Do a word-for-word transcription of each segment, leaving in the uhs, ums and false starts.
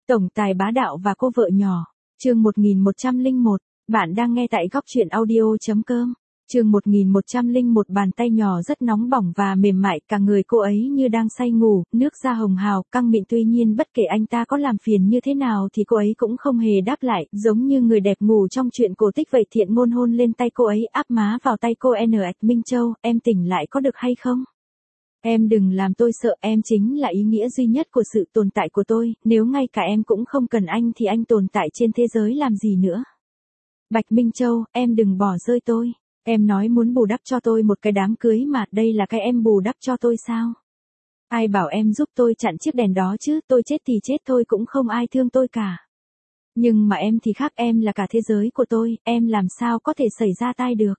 Tổng tài bá đạo và cô vợ nhỏ. Chương một nghìn một trăm lẻ một. Bạn đang nghe tại góc truyện audio chấm com. Chương một nghìn một trăm lẻ một. Bàn tay nhỏ rất nóng bỏng và mềm mại, cả người cô ấy như đang say ngủ, nước da hồng hào, căng mịn. Tuy nhiên bất kể anh ta có làm phiền như thế nào thì cô ấy cũng không hề đáp lại, giống như người đẹp ngủ trong truyện cổ tích vậy. Thiện Ngôn hôn lên tay cô ấy, áp má vào tay cô. N ạch Minh Châu, em tỉnh lại có được hay không? Em đừng làm tôi sợ, em chính là ý nghĩa duy nhất của sự tồn tại của tôi, nếu ngay cả em cũng không cần anh thì anh tồn tại trên thế giới làm gì nữa. Bạch Minh Châu, em đừng bỏ rơi tôi. Em nói muốn bù đắp cho tôi một cái đám cưới mà, đây là cái em bù đắp cho tôi sao? Ai bảo em giúp tôi chặn chiếc đèn đó chứ, tôi chết thì chết thôi cũng không ai thương tôi cả. Nhưng mà em thì khác, em là cả thế giới của tôi, em làm sao có thể xảy ra tai được.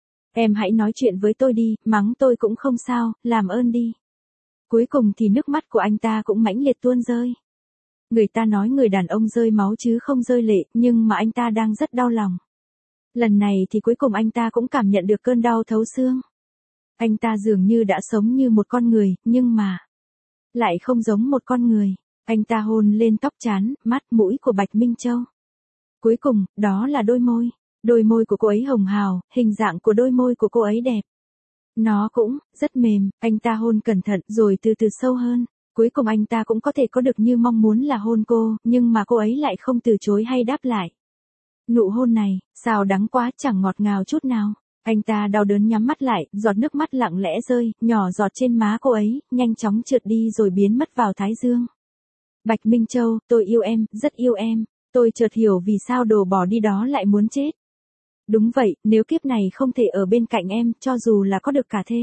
Em hãy nói chuyện với tôi đi, mắng tôi cũng không sao, làm ơn đi. Cuối cùng thì nước mắt của anh ta cũng mãnh liệt tuôn rơi. Người ta nói người đàn ông rơi máu chứ không rơi lệ, nhưng mà anh ta đang rất đau lòng. Lần này thì cuối cùng anh ta cũng cảm nhận được cơn đau thấu xương. Anh ta dường như đã sống như một con người, nhưng mà lại không giống một con người. Anh ta hôn lên tóc trán, mắt, mũi của Bạch Minh Châu. Cuối cùng, đó là đôi môi. Đôi môi của cô ấy hồng hào, hình dạng của đôi môi của cô ấy đẹp. Nó cũng rất mềm, anh ta hôn cẩn thận rồi từ từ sâu hơn. Cuối cùng anh ta cũng có thể có được như mong muốn là hôn cô, nhưng mà cô ấy lại không từ chối hay đáp lại. Nụ hôn này, sao đắng quá, chẳng ngọt ngào chút nào. Anh ta đau đớn nhắm mắt lại, giọt nước mắt lặng lẽ rơi, nhỏ giọt trên má cô ấy, nhanh chóng trượt đi rồi biến mất vào thái dương. Bạch Minh Châu, tôi yêu em, rất yêu em. Tôi chợt hiểu vì sao đồ bỏ đi đó lại muốn chết. Đúng vậy, nếu kiếp này không thể ở bên cạnh em, cho dù là có được cả thế.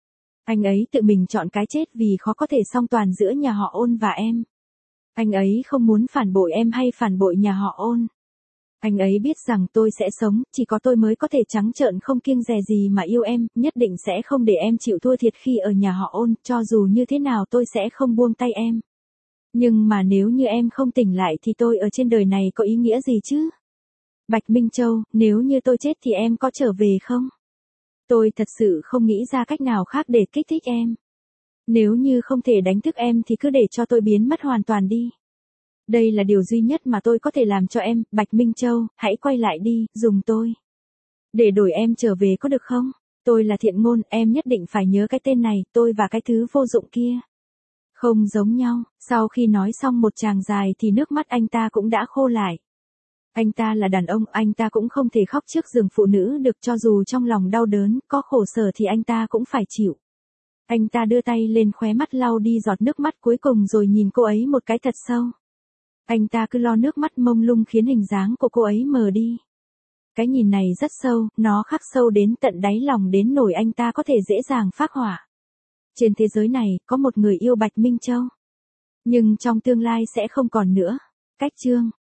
Anh ấy tự mình chọn cái chết vì khó có thể song toàn giữa nhà họ Ôn và em. Anh ấy không muốn phản bội em hay phản bội nhà họ Ôn. Anh ấy biết rằng tôi sẽ sống, chỉ có tôi mới có thể trắng trợn không kiêng dè gì mà yêu em, nhất định sẽ không để em chịu thua thiệt khi ở nhà họ Ôn, cho dù như thế nào tôi sẽ không buông tay em. Nhưng mà nếu như em không tỉnh lại thì tôi ở trên đời này có ý nghĩa gì chứ? Bạch Minh Châu, nếu như tôi chết thì em có trở về không? Tôi thật sự không nghĩ ra cách nào khác để kích thích em. Nếu như không thể đánh thức em thì cứ để cho tôi biến mất hoàn toàn đi. Đây là điều duy nhất mà tôi có thể làm cho em, Bạch Minh Châu, hãy quay lại đi, dùng tôi. Để đổi em trở về có được không? Tôi là Thiện Ngôn, em nhất định phải nhớ cái tên này, tôi và cái thứ vô dụng kia. Không giống nhau, sau khi nói xong một tràng dài thì nước mắt anh ta cũng đã khô lại. Anh ta là đàn ông, anh ta cũng không thể khóc trước giường phụ nữ được, cho dù trong lòng đau đớn, có khổ sở thì anh ta cũng phải chịu. Anh ta đưa tay lên khóe mắt lau đi giọt nước mắt cuối cùng rồi nhìn cô ấy một cái thật sâu. Anh ta cứ lo nước mắt mông lung khiến hình dáng của cô ấy mờ đi. Cái nhìn này rất sâu, nó khắc sâu đến tận đáy lòng đến nỗi anh ta có thể dễ dàng phác họa. Trên thế giới này, có một người yêu Bạch Minh Châu. Nhưng trong tương lai sẽ không còn nữa. Cách chương